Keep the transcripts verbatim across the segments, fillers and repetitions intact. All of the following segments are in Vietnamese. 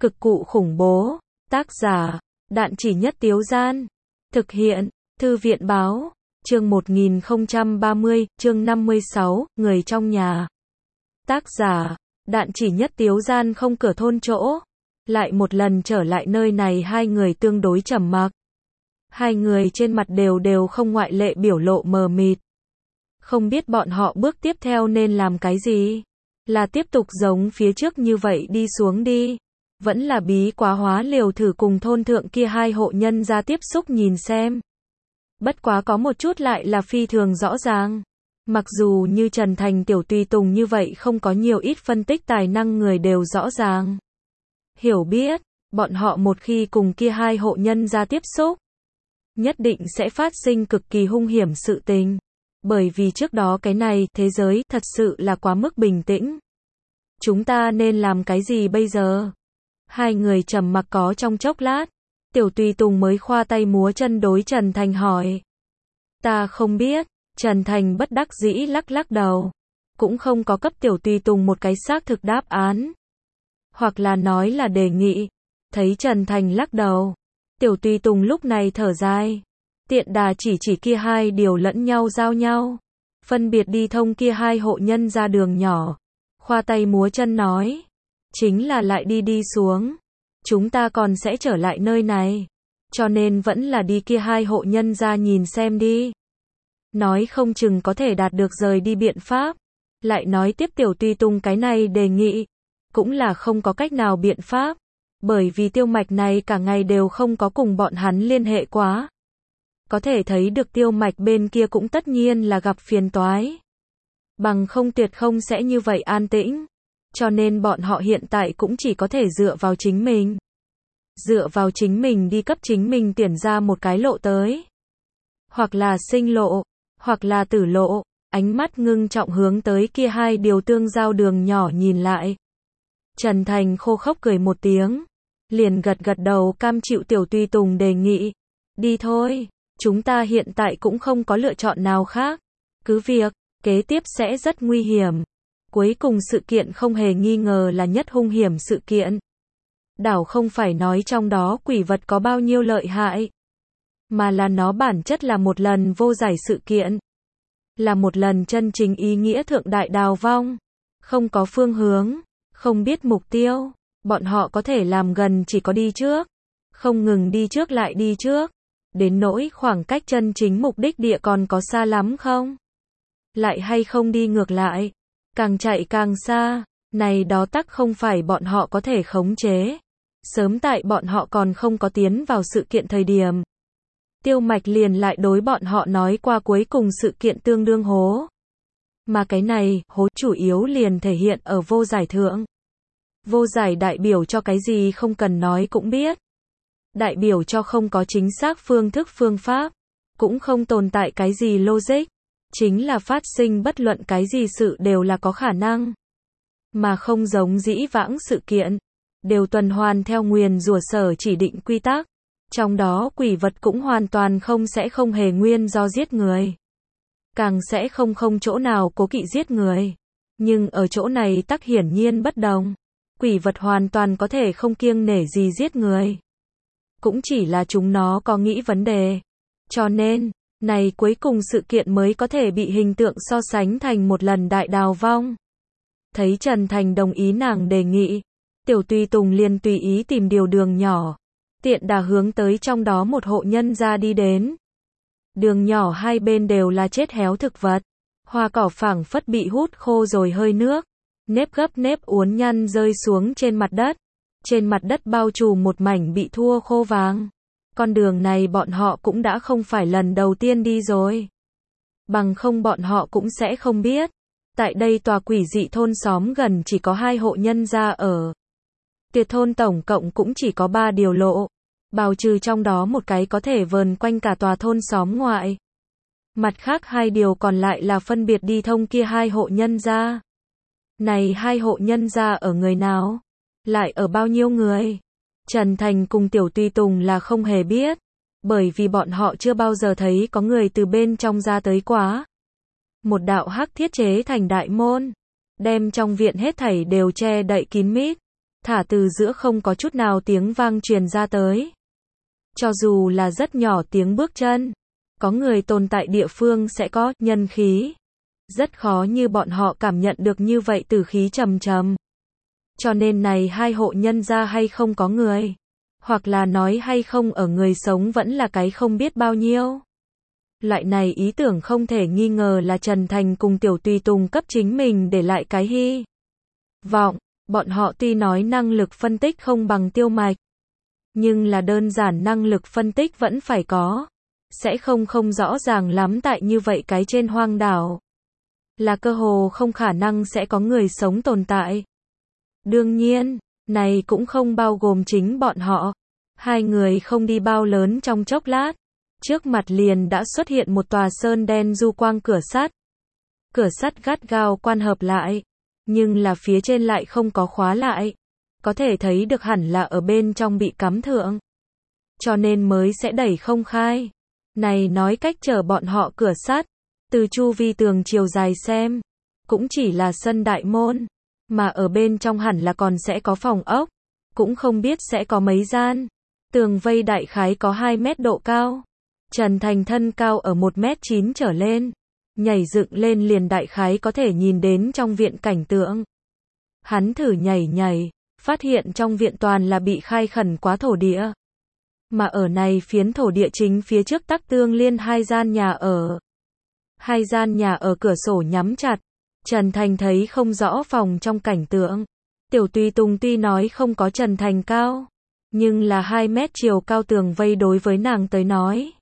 Cực cụ khủng bố. Tác giả, Đạn Chỉ Nhất Tiếu Gian. Thực hiện, Thư viện Báo. Chương một nghìn không trăm ba mươi, chương năm mươi sáu, người trong nhà. Tác giả, Đạn Chỉ Nhất Tiếu Gian. Không cửa thôn chỗ. Lại một lần trở lại nơi này, hai người tương đối trầm mặc. Hai người trên mặt đều đều không ngoại lệ biểu lộ mờ mịt. Không biết bọn họ bước tiếp theo nên làm cái gì? Là tiếp tục giống phía trước như vậy đi xuống đi? Vẫn là bí quá hóa liều thử cùng thôn thượng kia hai hộ nhân ra tiếp xúc nhìn xem? Bất quá có một chút lại là phi thường rõ ràng. Mặc dù như Trần Thành tiểu tùy tùng như vậy không có nhiều ít phân tích tài năng người đều rõ ràng. Hiểu biết, bọn họ một khi cùng kia hai hộ nhân ra tiếp xúc, nhất định sẽ phát sinh cực kỳ hung hiểm sự tình. Bởi vì trước đó cái này, thế giới, thật sự là quá mức bình tĩnh. Chúng ta nên làm cái gì bây giờ? Hai người trầm mặc có trong chốc lát. Tiểu tùy tùng mới khoa tay múa chân đối Trần Thành hỏi. Ta không biết. Trần Thành bất đắc dĩ lắc lắc đầu. Cũng không có cấp tiểu tùy tùng một cái xác thực đáp án. Hoặc là nói là đề nghị. Thấy Trần Thành lắc đầu. Tiểu tùy tùng lúc này thở dài. Tiện đà chỉ chỉ kia hai điều lẫn nhau giao nhau. Phân biệt đi thông kia hai hộ nhân ra đường nhỏ. Khoa tay múa chân nói. Chính là lại đi đi xuống. Chúng ta còn sẽ trở lại nơi này. Cho nên vẫn là đi kia hai hộ nhân ra nhìn xem đi. Nói không chừng có thể đạt được rời đi biện pháp. Lại nói tiếp tiểu tùy tùng cái này đề nghị. Cũng là không có cách nào biện pháp. Bởi vì Tiêu Mạch này cả ngày đều không có cùng bọn hắn liên hệ quá. Có thể thấy được Tiêu Mạch bên kia cũng tất nhiên là gặp phiền toái. Bằng không tuyệt không sẽ như vậy an tĩnh. Cho nên bọn họ hiện tại cũng chỉ có thể dựa vào chính mình. Dựa vào chính mình đi cấp chính mình tuyển ra một cái lộ tới. Hoặc là sinh lộ, hoặc là tử lộ. Ánh mắt ngưng trọng hướng tới kia hai điều tương giao đường nhỏ nhìn lại. Trần Thành khô khốc cười một tiếng. Liền gật gật đầu cam chịu tiểu tùy tùng đề nghị. Đi thôi, chúng ta hiện tại cũng không có lựa chọn nào khác. Cứ việc, kế tiếp sẽ rất nguy hiểm. Cuối cùng sự kiện không hề nghi ngờ là nhất hung hiểm sự kiện. Đảo không phải nói trong đó quỷ vật có bao nhiêu lợi hại. Mà là nó bản chất là một lần vô giải sự kiện. Là một lần chân chính ý nghĩa thượng đại đào vong. Không có phương hướng, không biết mục tiêu. Bọn họ có thể làm gần chỉ có đi trước. Không ngừng đi trước lại đi trước. Đến nỗi khoảng cách chân chính mục đích địa còn có xa lắm không? Lại hay không đi ngược lại? Càng chạy càng xa. Này đó tắc không phải bọn họ có thể khống chế. Sớm tại bọn họ còn không có tiến vào sự kiện thời điểm. Tiêu Mạch liền lại đối bọn họ nói qua cuối cùng sự kiện tương đương hố. Mà cái này, hố chủ yếu liền thể hiện ở vô giải thượng. Vô giải đại biểu cho cái gì không cần nói cũng biết. Đại biểu cho không có chính xác phương thức phương pháp. Cũng không tồn tại cái gì logic. Chính là phát sinh bất luận cái gì sự đều là có khả năng. Mà không giống dĩ vãng sự kiện. Đều tuần hoàn theo nguyền rủa sở chỉ định quy tắc. Trong đó quỷ vật cũng hoàn toàn không sẽ không hề nguyên do giết người. Càng sẽ không không chỗ nào cố kỵ giết người. Nhưng ở chỗ này tắc hiển nhiên bất đồng. Quỷ vật hoàn toàn có thể không kiêng nể gì giết người. Cũng chỉ là chúng nó có nghĩ vấn đề. Cho nên, này cuối cùng sự kiện mới có thể bị hình tượng so sánh thành một lần đại đào vong. Thấy Trần Thành đồng ý nàng đề nghị. Tiểu tùy tùng liền tùy ý tìm điều đường nhỏ. Tiện đà hướng tới trong đó một hộ nhân ra đi đến. Đường nhỏ hai bên đều là chết héo thực vật. Hoa cỏ phảng phất bị hút khô rồi hơi nước. Nếp gấp nếp uốn nhăn rơi xuống trên mặt đất. Trên mặt đất bao trùm một mảnh bị thua khô vàng. Con đường này bọn họ cũng đã không phải lần đầu tiên đi rồi. Bằng không bọn họ cũng sẽ không biết. Tại đây tòa quỷ dị thôn xóm gần chỉ có hai hộ nhân gia ở. Tuyệt thôn tổng cộng cũng chỉ có ba điều lộ. Bào trừ trong đó một cái có thể vờn quanh cả tòa thôn xóm ngoại. Mặt khác hai điều còn lại là phân biệt đi thông kia hai hộ nhân gia. Này hai hộ nhân gia ở người nào? Lại ở bao nhiêu người? Trần Thành cùng tiểu tùy tùng là không hề biết. Bởi vì bọn họ chưa bao giờ thấy có người từ bên trong ra tới quá. Một đạo hắc thiết chế thành đại môn. Đem trong viện hết thảy đều che đậy kín mít. thả từ giữa không có chút nào tiếng vang truyền ra tới. Cho dù là rất nhỏ tiếng bước chân, có người tồn tại địa phương sẽ có nhân khí. Rất khó như bọn họ cảm nhận được như vậy tử khí trầm trầm. Cho nên này hai hộ nhân gia hay không có người, hoặc là nói hay không ở người sống vẫn là cái không biết bao nhiêu. Loại này ý tưởng không thể nghi ngờ là Trần Thành cùng Tiểu Tùy Tùng cấp chính mình để lại cái hy vọng. Bọn họ tuy nói năng lực phân tích không bằng Tiêu Mạch, nhưng là đơn giản năng lực phân tích vẫn phải có. Sẽ không không rõ ràng lắm tại như vậy cái trên hoang đảo. Là cơ hồ không khả năng sẽ có người sống tồn tại. Đương nhiên, này cũng không bao gồm chính bọn họ. Hai người không đi bao lớn trong chốc lát. Trước mặt liền đã xuất hiện một tòa sơn đen du quang cửa sắt. Cửa sắt gắt gao quan hợp lại. Nhưng là phía trên lại không có khóa lại. Có thể thấy được hẳn là ở bên trong bị cắm thượng. Cho nên mới sẽ đẩy không khai. Này nói cách chở bọn họ cửa sắt. Từ chu vi tường chiều dài xem. Cũng chỉ là sân đại môn. Mà ở bên trong hẳn là còn sẽ có phòng ốc. Cũng không biết sẽ có mấy gian. Tường vây đại khái có hai mét độ cao. Trần Thành thân cao ở một mét chín trở lên. Nhảy dựng lên liền đại khái có thể nhìn đến trong viện cảnh tượng. Hắn thử nhảy nhảy, phát hiện trong viện toàn là bị khai khẩn quá thổ địa. Mà ở này phiến thổ địa chính phía trước tắc tương liên hai gian nhà ở. Hai gian nhà ở cửa sổ nhắm chặt. Trần Thành thấy không rõ phòng trong cảnh tượng. Tiểu Tùy Tùng tuy nói không có Trần Thành cao, nhưng là hai mét chiều cao tường vây đối với nàng tới nói.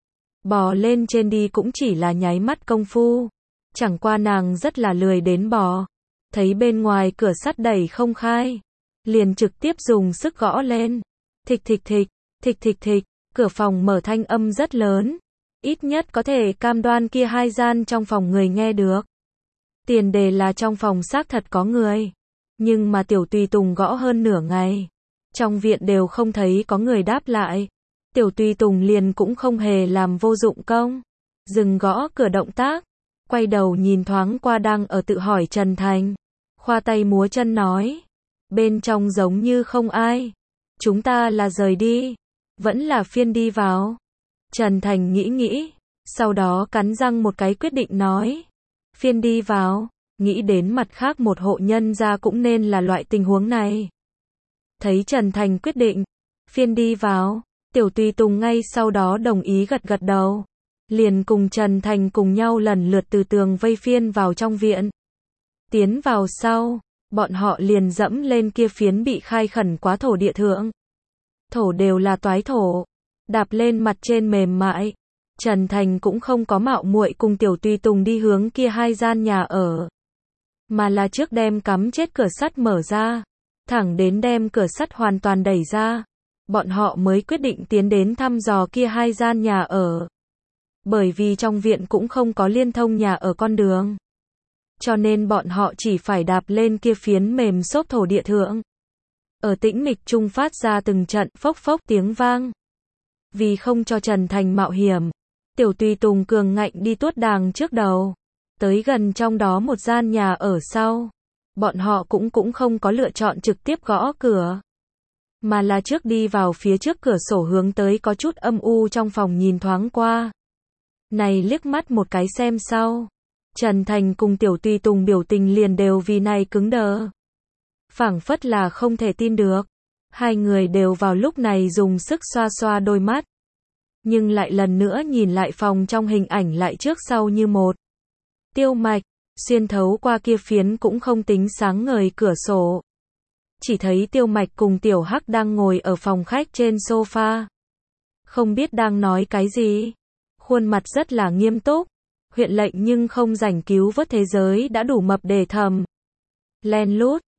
Bò lên trên đi cũng chỉ là nháy mắt công phu. Chẳng qua nàng rất là lười đến bò. Thấy bên ngoài cửa sắt đẩy không khai. Liền trực tiếp dùng sức gõ lên. Thịch thịch thịch, thịch thịch thịch, cửa phòng mở thanh âm rất lớn. Ít nhất có thể cam đoan kia hai gian trong phòng người nghe được. Tiền đề là trong phòng xác thật có người. Nhưng mà Tiểu Tùy Tùng gõ hơn nửa ngày. Trong viện đều không thấy có người đáp lại. Tiểu Tùy Tùng liền cũng không hề làm vô dụng công. Dừng gõ cửa động tác. Quay đầu nhìn thoáng qua đang ở tự hỏi Trần Thành. Khoa tay múa chân nói. Bên trong giống như không ai. Chúng ta là rời đi. Vẫn là phiên đi vào. Trần Thành nghĩ nghĩ. Sau đó cắn răng một cái quyết định nói. Phiên đi vào. Nghĩ đến mặt khác một hộ nhân gia cũng nên là loại tình huống này. Thấy Trần Thành quyết định. Phiên đi vào. Tiểu Tùy Tùng ngay sau đó đồng ý gật gật đầu. Liền cùng Trần Thành cùng nhau lần lượt từ tường vây phiên vào trong viện. Tiến vào sau, bọn họ liền dẫm lên kia phiến bị khai khẩn quá thổ địa thượng. Thổ đều là toái thổ. Đạp lên mặt trên mềm mại. Trần Thành cũng không có mạo muội cùng Tiểu Tùy Tùng đi hướng kia hai gian nhà ở. Mà là trước đem cắm chết cửa sắt mở ra. Thẳng đến đem cửa sắt hoàn toàn đẩy ra. Bọn họ mới quyết định tiến đến thăm dò kia hai gian nhà ở. Bởi vì trong viện cũng không có liên thông nhà ở con đường. Cho nên bọn họ chỉ phải đạp lên kia phiến mềm xốp thổ địa thượng. Ở tĩnh mịch trung phát ra từng trận phốc phốc tiếng vang. Vì không cho Trần Thành mạo hiểm, Tiểu Tùy Tùng cường ngạnh đi tuốt đàng trước đầu. Tới gần trong đó một gian nhà ở sau. Bọn họ cũng cũng không có lựa chọn trực tiếp gõ cửa. Mà là trước đi vào phía trước cửa sổ hướng tới có chút âm u trong phòng nhìn thoáng qua. Này liếc mắt một cái xem sau. Trần Thành cùng Tiểu Tùy Tùng biểu tình liền đều vì này cứng đờ. Phảng phất là không thể tin được. Hai người đều vào lúc này dùng sức xoa xoa đôi mắt. Nhưng lại lần nữa nhìn lại phòng trong hình ảnh lại trước sau như một. Tiêu Mạch, xuyên thấu qua kia phiến cũng không tính sáng ngời cửa sổ. Chỉ thấy Tiêu Mạch cùng Tiểu Hắc đang ngồi ở phòng khách trên sofa. Không biết đang nói cái gì. Khuôn mặt rất là nghiêm túc. Huyện lệnh nhưng không rảnh cứu vớt thế giới đã đủ mập để thầm. Len lút,